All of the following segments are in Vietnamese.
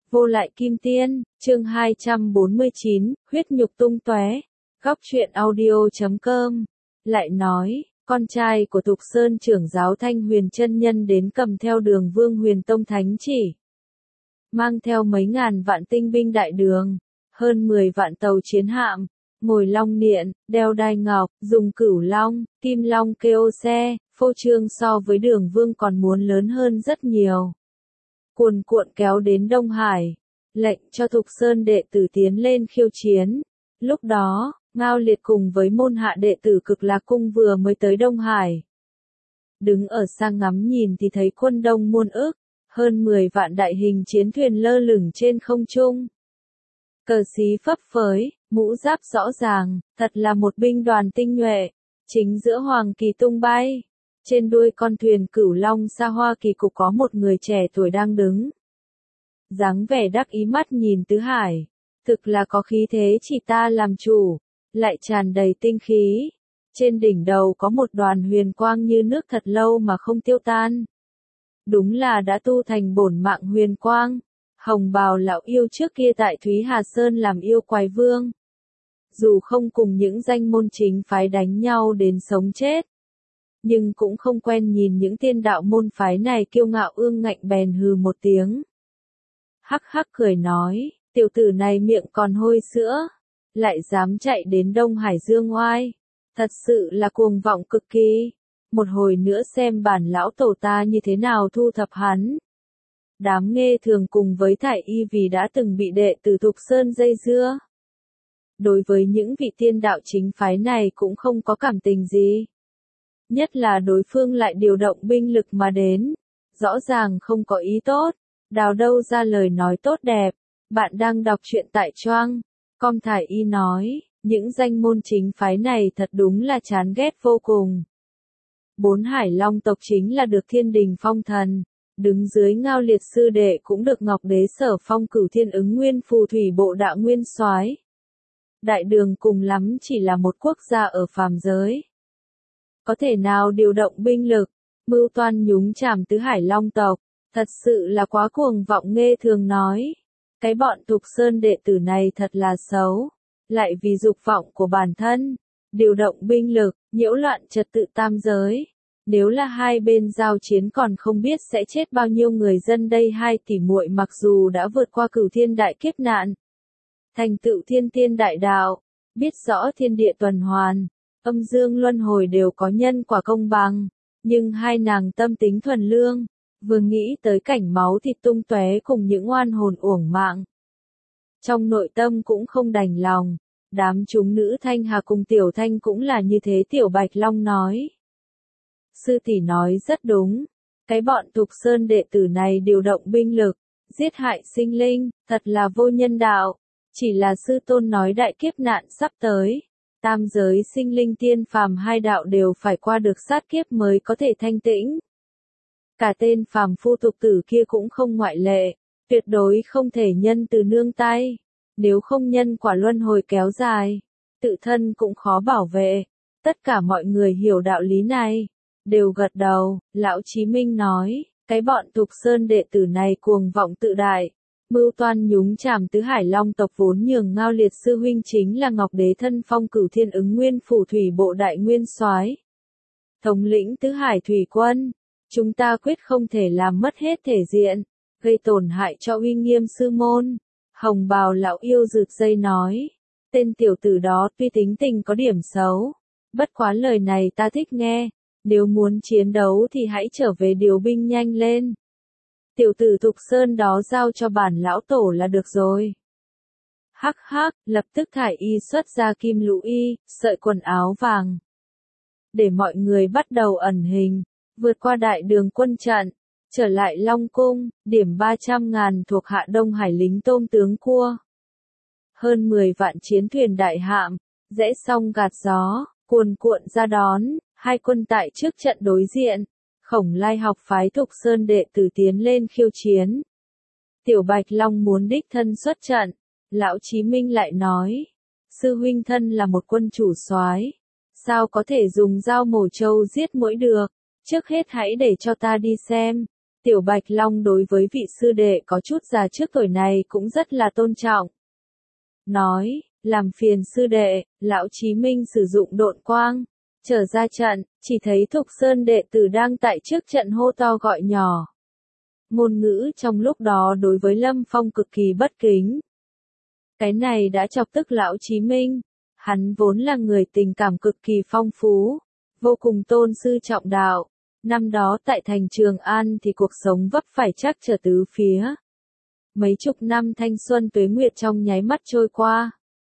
Vô lại kim tiên, chương 249, huyết nhục tung tóe. Góc truyện audio.com lại nói, con trai của Thục Sơn trưởng giáo Thanh Huyền chân nhân đến cầm theo Đường Vương Huyền Tông thánh chỉ, mang theo mấy ngàn vạn tinh binh đại đường, hơn 10 vạn tàu chiến hạm, ngồi long niện, đeo đai ngọc, dùng cửu long, kim long kêu xe, phô trương so với Đường Vương còn muốn lớn hơn rất nhiều. Cuồn cuộn kéo đến Đông Hải, lệnh cho Thục Sơn đệ tử tiến lên khiêu chiến. Lúc đó, Ngao Liệt cùng với môn hạ đệ tử Cực Lạc Cung vừa mới tới Đông Hải. Đứng ở xa ngắm nhìn thì thấy quân đông muôn ức, hơn 10 vạn đại hình chiến thuyền lơ lửng trên không trung. Cờ xí phấp phới, mũ giáp rõ ràng, thật là một binh đoàn tinh nhuệ. Chính giữa hoàng kỳ tung bay, trên đuôi con thuyền Cửu Long xa hoa kỳ cục có một người trẻ tuổi đang đứng. Dáng vẻ đắc ý mắt nhìn tứ hải, thực là có khí thế chỉ ta làm chủ, lại tràn đầy tinh khí. Trên đỉnh đầu có một đoàn huyền quang như nước thật lâu mà không tiêu tan. Đúng là đã tu thành bổn mạng huyền quang. Hồng bào lão yêu trước kia tại Thúy Hà Sơn làm yêu quái vương. Dù không cùng những danh môn chính phái đánh nhau đến sống chết, nhưng cũng không quen nhìn những tiên đạo môn phái này kiêu ngạo ương ngạnh bèn hừ một tiếng. Hắc hắc cười nói, tiểu tử này miệng còn hôi sữa, lại dám chạy đến Đông Hải dương oai, thật sự là cuồng vọng cực kỳ. Một hồi nữa xem bản lão tổ ta như thế nào thu thập hắn. Đám Nghê Thường cùng với Thải Y vì đã từng bị đệ tử Thục Sơn dây dưa. Đối với những vị tiên đạo chính phái này cũng không có cảm tình gì. Nhất là đối phương lại điều động binh lực mà đến. Rõ ràng không có ý tốt. Đào đâu ra lời nói tốt đẹp. Bạn đang đọc truyện tại Choang. Com Thải Y nói, những danh môn chính phái này thật đúng là chán ghét vô cùng. 4 Hải Long tộc chính là được Thiên Đình phong thần. Đứng dưới Ngao Liệt sư đệ cũng được Ngọc Đế Sở phong Cửu Thiên Ứng Nguyên Phù Thủy Bộ Đạo Nguyên Soái. Đại đường cùng lắm chỉ là một quốc gia ở phàm giới. Có thể nào điều động binh lực, mưu toan nhúng chàm tứ Hải Long tộc, thật sự là quá cuồng vọng. Nghê Thường nói, cái bọn Thục Sơn đệ tử này thật là xấu, lại vì dục vọng của bản thân, điều động binh lực, nhiễu loạn trật tự tam giới. Nếu là hai bên giao chiến còn không biết sẽ chết bao nhiêu người dân đây. Hai tỷ muội mặc dù đã vượt qua cửu thiên đại kiếp nạn, thành tựu thiên tiên đại đạo, biết rõ thiên địa tuần hoàn, âm dương luân hồi đều có nhân quả công bằng, nhưng hai nàng tâm tính thuần lương, vừa nghĩ tới cảnh máu thịt tung tóe cùng những oan hồn uổng mạng, trong nội tâm cũng không đành lòng. Đám chúng nữ Thanh Hà cùng Tiểu Thanh cũng là như thế. Tiểu Bạch Long nói, sư tỷ nói rất đúng, cái bọn Thục Sơn đệ tử này điều động binh lực, giết hại sinh linh, thật là vô nhân đạo. Chỉ là sư tôn nói đại kiếp nạn sắp tới, tam giới sinh linh tiên phàm hai đạo đều phải qua được sát kiếp mới có thể thanh tĩnh. Cả tên phàm phu tục tử kia cũng không ngoại lệ, tuyệt đối không thể nhân từ nương tay, nếu không nhân quả luân hồi kéo dài, tự thân cũng khó bảo vệ. Tất cả mọi người hiểu đạo lý này, đều gật đầu. Lão Chí Minh nói, cái bọn Thục Sơn đệ tử này cuồng vọng tự đại, mưu toan nhúng chàm tứ Hải Long tộc vốn nhường Ngao Liệt sư huynh chính là Ngọc Đế thân phong Cửu Thiên Ứng Nguyên Phù Thủy Bộ Đại Nguyên Soái, thống lĩnh tứ Hải thủy quân. Chúng ta quyết không thể làm mất hết thể diện, gây tổn hại cho uy nghiêm sư môn. Hồng bào lão yêu rực dây nói, tên tiểu tử đó tuy tính tình có điểm xấu, bất quá lời này ta thích nghe. Nếu muốn chiến đấu thì hãy trở về điều binh nhanh lên. Tiểu tử Thục Sơn đó giao cho bản lão tổ là được rồi. Hắc hắc, lập tức Thải Y xuất ra kim lũ y, sợi quần áo vàng. Để mọi người bắt đầu ẩn hình, vượt qua đại đường quân trận, trở lại Long Cung, điểm 300.000 thuộc hạ Đông Hải lính tôm tướng cua. Hơn 10 vạn chiến thuyền đại hạm, rẽ song gạt gió, cuồn cuộn ra đón. Hai quân tại trước trận đối diện, Khổng Lai học phái Thục Sơn đệ tử tiến lên khiêu chiến. Tiểu Bạch Long muốn đích thân xuất trận, Lão Chí Minh lại nói, sư huynh thân là một quân chủ soái, sao có thể dùng dao mổ trâu giết muỗi được, trước hết hãy để cho ta đi xem, Tiểu Bạch Long đối với vị sư đệ có chút già trước tuổi này cũng rất là tôn trọng. Nói, làm phiền sư đệ, lão Chí Minh sử dụng độn quang, trở ra trận, chỉ thấy Thục Sơn đệ tử đang tại trước trận hô to gọi nhỏ. Ngôn ngữ trong lúc đó đối với Lâm Phong cực kỳ bất kính. Cái này đã chọc tức lão Chí Minh, hắn vốn là người tình cảm cực kỳ phong phú, vô cùng tôn sư trọng đạo. Năm đó tại thành Trường An thì cuộc sống vấp phải trắc trở tứ phía. Mấy chục năm thanh xuân tuế nguyệt trong nháy mắt trôi qua.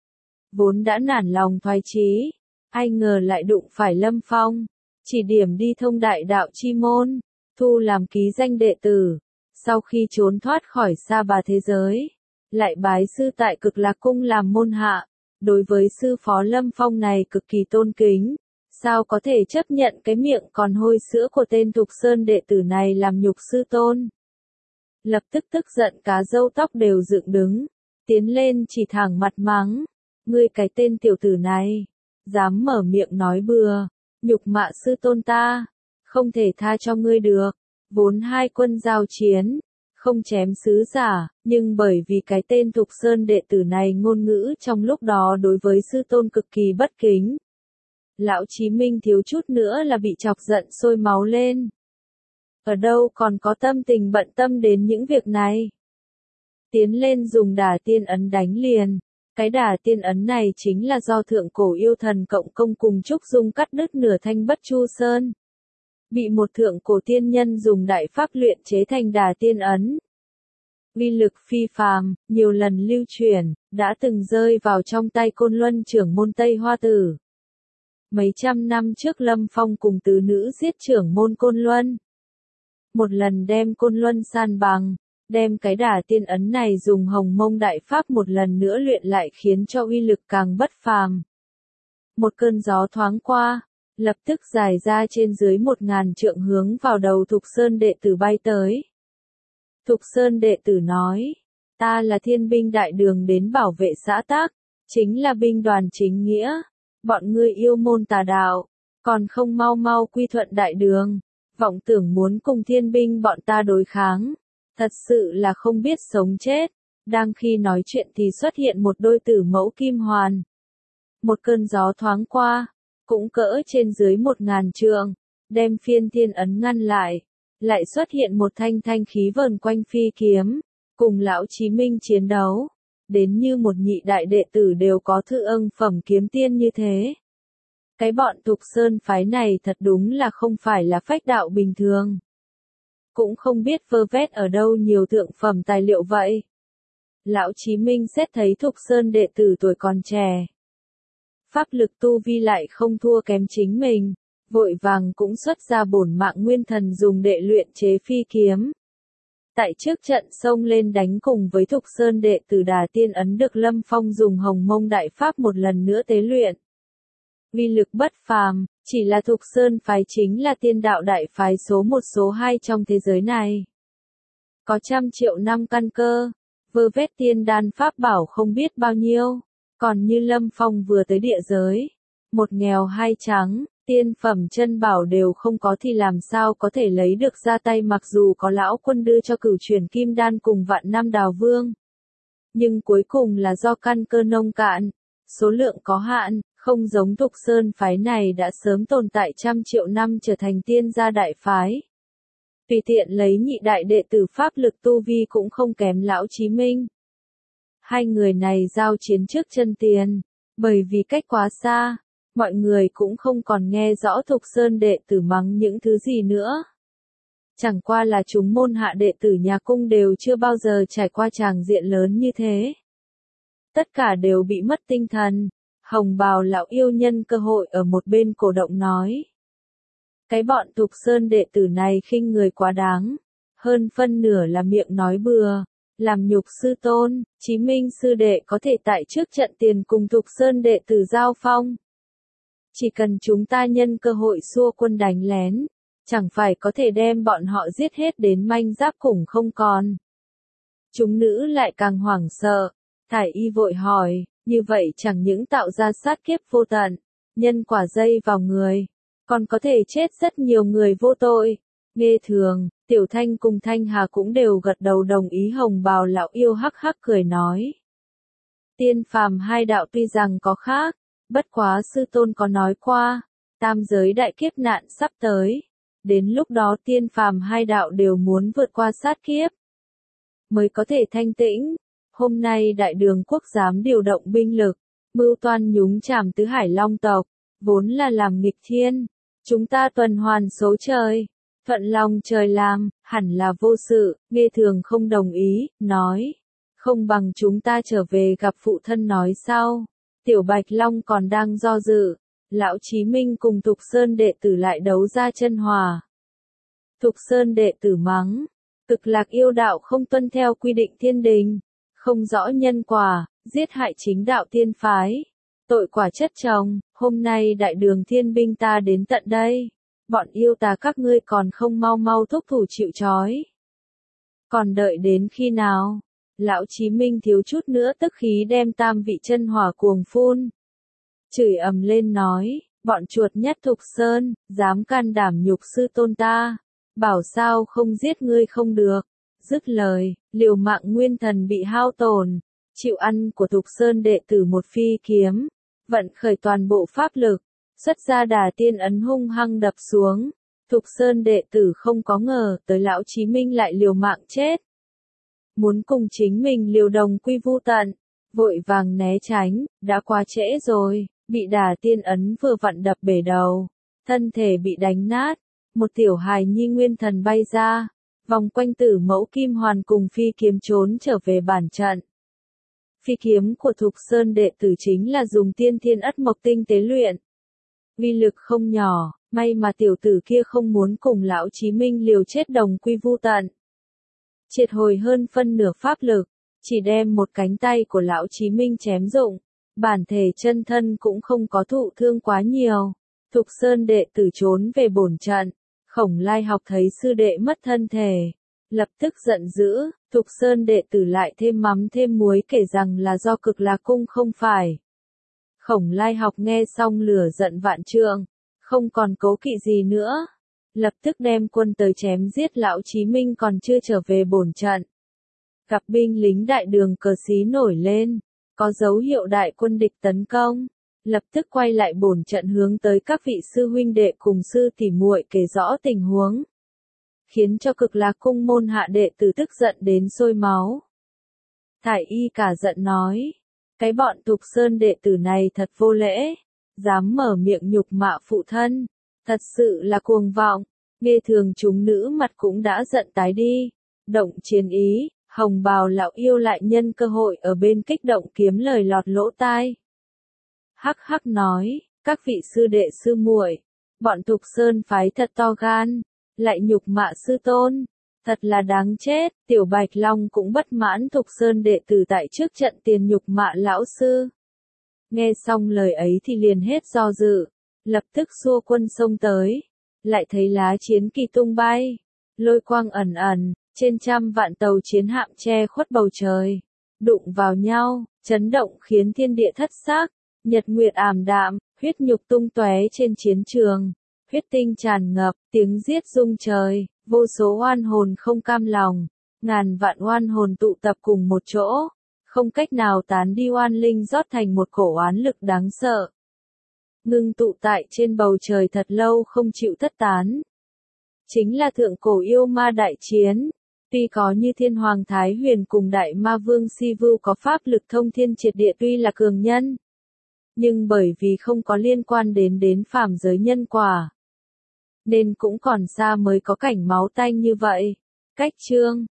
Vốn đã nản lòng thoái chí, ai ngờ lại đụng phải Lâm Phong, chỉ điểm đi thông đại đạo chi môn, thu làm ký danh đệ tử. Sau khi trốn thoát khỏi Sa Bà thế giới, lại bái sư tại Cực Lạc Cung làm môn hạ. Đối với sư phó Lâm Phong này cực kỳ tôn kính. Sao có thể chấp nhận cái miệng còn hôi sữa của tên Thục Sơn đệ tử này làm nhục sư tôn? Lập tức tức giận cá râu tóc đều dựng đứng, tiến lên chỉ thẳng mặt mắng. Ngươi cái tên tiểu tử này, dám mở miệng nói bừa, nhục mạ sư tôn ta, không thể tha cho ngươi được. Vốn hai quân giao chiến, không chém sứ giả, nhưng bởi vì cái tên Thục Sơn đệ tử này ngôn ngữ trong lúc đó đối với sư tôn cực kỳ bất kính. Lão Chí Minh thiếu chút nữa là bị chọc giận sôi máu lên. Ở đâu còn có tâm tình bận tâm đến những việc này. Tiến lên dùng đả tiên ấn đánh liền. Cái đả tiên ấn này chính là do thượng cổ yêu thần cộng công cùng Trúc Dung cắt đứt nửa thanh Bất Chu Sơn. Bị một thượng cổ tiên nhân dùng đại pháp luyện chế thành đả tiên ấn. Uy lực phi phàm, nhiều lần lưu truyền, đã từng rơi vào trong tay Côn Luân trưởng môn Tây Hoa Tử. Mấy trăm năm trước Lâm Phong cùng tứ nữ giết trưởng môn Côn Luân. Một lần đem Côn Luân san bằng, đem cái đả tiên ấn này dùng Hồng Mông Đại Pháp một lần nữa luyện lại khiến cho uy lực càng bất phàm. Một cơn gió thoáng qua, lập tức dài ra trên dưới 1000 trượng hướng vào đầu Thục Sơn đệ tử bay tới. Thục Sơn đệ tử nói, ta là thiên binh đại đường đến bảo vệ xã tắc, chính là binh đoàn chính nghĩa. Bọn ngươi yêu môn tà đạo, còn không mau mau quy thuận đại đường, vọng tưởng muốn cùng thiên binh bọn ta đối kháng, thật sự là không biết sống chết. Đang khi nói chuyện thì xuất hiện một đôi tử mẫu kim hoàn. Một cơn gió thoáng qua, cũng cỡ trên dưới 1000 trượng, đem phiên thiên ấn ngăn lại, lại xuất hiện một thanh thanh khí vờn quanh phi kiếm, cùng lão Chí Minh chiến đấu. Đến như một nhị đại đệ tử đều có thư ưng phẩm kiếm tiên như thế. Cái bọn Thục Sơn phái này thật đúng là không phải là phách đạo bình thường. Cũng không biết vơ vét ở đâu nhiều thượng phẩm tài liệu vậy. Lão Chí Minh xét thấy Thục Sơn đệ tử tuổi còn trẻ. Pháp lực tu vi lại không thua kém chính mình, vội vàng cũng xuất ra bổn mạng nguyên thần dùng để luyện chế phi kiếm. Tại trước trận xông lên đánh cùng với Thục Sơn đệ tử đà tiên ấn được Lâm Phong dùng Hồng Mông Đại Pháp một lần nữa tế luyện. Uy lực bất phàm, chỉ là Thục Sơn phái chính là tiên đạo đại phái số 1 số 2 trong thế giới này. Có trăm triệu năm căn cơ, vơ vét tiên đan pháp bảo không biết bao nhiêu, còn như Lâm Phong vừa tới địa giới, một nghèo hai trắng. Tiên phẩm chân bảo đều không có thì làm sao có thể lấy được ra tay, mặc dù có lão quân đưa cho Cửu Truyền Kim Đan cùng Vạn Năm Đào Vương. Nhưng cuối cùng là do căn cơ nông cạn, số lượng có hạn, không giống Thục Sơn phái này đã sớm tồn tại trăm triệu năm trở thành tiên gia đại phái. Tùy tiện lấy nhị đại đệ tử pháp lực tu vi cũng không kém lão Chí Minh. Hai người này giao chiến trước chân tiền, bởi vì cách quá xa. Mọi người cũng không còn nghe rõ Thục Sơn đệ tử mắng những thứ gì nữa. Chẳng qua là chúng môn hạ đệ tử nhà cung đều chưa bao giờ trải qua tràng diện lớn như thế. Tất cả đều bị mất tinh thần. Hồng bào lão yêu nhân cơ hội ở một bên cổ động nói. Cái bọn Thục Sơn đệ tử này khinh người quá đáng. Hơn phân nửa là miệng nói bừa, làm nhục sư tôn. Chí Minh sư đệ có thể tại trước trận tiền cùng Thục Sơn đệ tử giao phong. Chỉ cần chúng ta nhân cơ hội xua quân đánh lén, chẳng phải có thể đem bọn họ giết hết đến manh giáp khủng không còn. Chúng nữ lại càng hoảng sợ, Thải Y vội hỏi, như vậy chẳng những tạo ra sát kiếp vô tận, nhân quả dây vào người, còn có thể chết rất nhiều người vô tội. Nghe thường, Tiểu Thanh cùng Thanh Hà cũng đều gật đầu đồng ý. Hồng bào lão yêu hắc hắc cười nói. Tiên phàm hai đạo tuy rằng có khác, bất quá sư tôn có nói qua, tam giới đại kiếp nạn sắp tới. Đến lúc đó tiên phàm hai đạo đều muốn vượt qua sát kiếp, mới có thể thanh tĩnh. Hôm nay đại đường quốc dám điều động binh lực, mưu toan nhúng chàm tứ hải long tộc, vốn là làm nghịch thiên. Chúng ta tuần hoàn số trời, thuận lòng trời làm, hẳn là vô sự. Nghe Thường không đồng ý, nói. Không bằng chúng ta trở về gặp phụ thân nói sau. Tiểu Bạch Long còn đang do dự. Lão Chí Minh cùng Thục Sơn đệ tử lại đấu ra chân hòa. Thục Sơn đệ tử mắng. Cực Lạc yêu đạo không tuân theo quy định thiên đình, không rõ nhân quả, giết hại chính đạo tiên phái. Tội quả chất chồng, hôm nay đại đường thiên binh ta đến tận đây. Bọn yêu tà các ngươi còn không mau mau thúc thủ chịu trói. Còn đợi đến khi nào? Lão Chí Minh thiếu chút nữa tức khí đem tam vị chân hỏa cuồng phun. Chửi ầm lên nói, bọn chuột nhất Thục Sơn, dám can đảm nhục sư tôn ta. Bảo sao không giết ngươi không được. Dứt lời, liều mạng nguyên thần bị hao tổn. Chịu ăn của Thục Sơn đệ tử một phi kiếm. Vận khởi toàn bộ pháp lực. Xuất ra đà tiên ấn hung hăng đập xuống. Thục Sơn đệ tử không có ngờ tới Lão Chí Minh lại liều mạng chết. Muốn cùng chính mình liều đồng quy vu tận. Vội vàng né tránh, đã quá trễ rồi. Bị đà tiên ấn vừa vặn đập bể đầu. Thân thể bị đánh nát. Một tiểu hài nhi nguyên thần bay ra. Vòng quanh Tử Mẫu Kim Hoàn cùng phi kiếm trốn trở về bản trận. Phi kiếm của Thục Sơn đệ tử chính là dùng tiên thiên ất mộc tinh tế luyện. Uy lực không nhỏ, may mà tiểu tử kia không muốn cùng Lão Chí Minh liều chết đồng quy vu tận. Triệt hồi hơn phân nửa pháp lực, chỉ đem một cánh tay của Lão Chí Minh chém rụng, bản thể chân thân cũng không có thụ thương quá nhiều. Thục Sơn đệ tử trốn về bổn trận, Khổng Lai Học thấy sư đệ mất thân thể, lập tức giận dữ. Thục Sơn đệ tử lại thêm mắm thêm muối kể rằng là do Cực Lạc cung không phải. Khổng Lai Học nghe xong lửa giận vạn trượng, không còn cố kỵ gì nữa, lập tức đem quân tới chém giết Lão Chí Minh còn chưa trở về bổn trận. Gặp binh lính đại đường cờ xí nổi lên, có dấu hiệu đại quân địch tấn công, lập tức quay lại bổn trận hướng tới các vị sư huynh đệ cùng sư tỷ muội kể rõ tình huống, khiến cho Cực Lạc cung môn hạ đệ tử tức giận đến sôi máu. Thải Y cả giận nói, cái bọn Thục Sơn đệ tử này thật vô lễ, dám mở miệng nhục mạ phụ thân, thật sự là cuồng vọng. Nghe Thường chúng nữ mặt cũng đã giận tái đi, động chiến ý. Hồng bào lão yêu lại nhân cơ hội ở bên kích động kiếm lời lọt lỗ tai. Hắc hắc nói, các vị sư đệ sư muội, bọn Thục Sơn phái thật to gan, lại nhục mạ sư tôn, thật là đáng chết. Tiểu Bạch Long cũng bất mãn Thục Sơn đệ tử tại trước trận tiền nhục mạ lão sư. Nghe xong lời ấy thì liền hết do dự, lập tức xua quân xông tới, lại thấy lá chiến kỳ tung bay, lôi quang ẩn ẩn. Trên trăm vạn tàu chiến hạm che khuất bầu trời, đụng vào nhau, chấn động khiến thiên địa thất sắc, nhật nguyệt ảm đạm, huyết nhục tung tóe trên chiến trường, huyết tinh tràn ngập, tiếng giết rung trời, vô số oan hồn không cam lòng, ngàn vạn oan hồn tụ tập cùng một chỗ, không cách nào tán đi oan linh rót thành một cổ oán lực đáng sợ. Ngưng tụ tại trên bầu trời thật lâu không chịu thất tán. Chính là thượng cổ yêu ma đại chiến. Tuy có như Thiên Hoàng Thái Huyền cùng Đại Ma Vương Si Vu có pháp lực thông thiên triệt địa tuy là cường nhân, nhưng bởi vì không có liên quan đến phàm giới nhân quả, nên cũng còn xa mới có cảnh máu tanh như vậy. Cách chương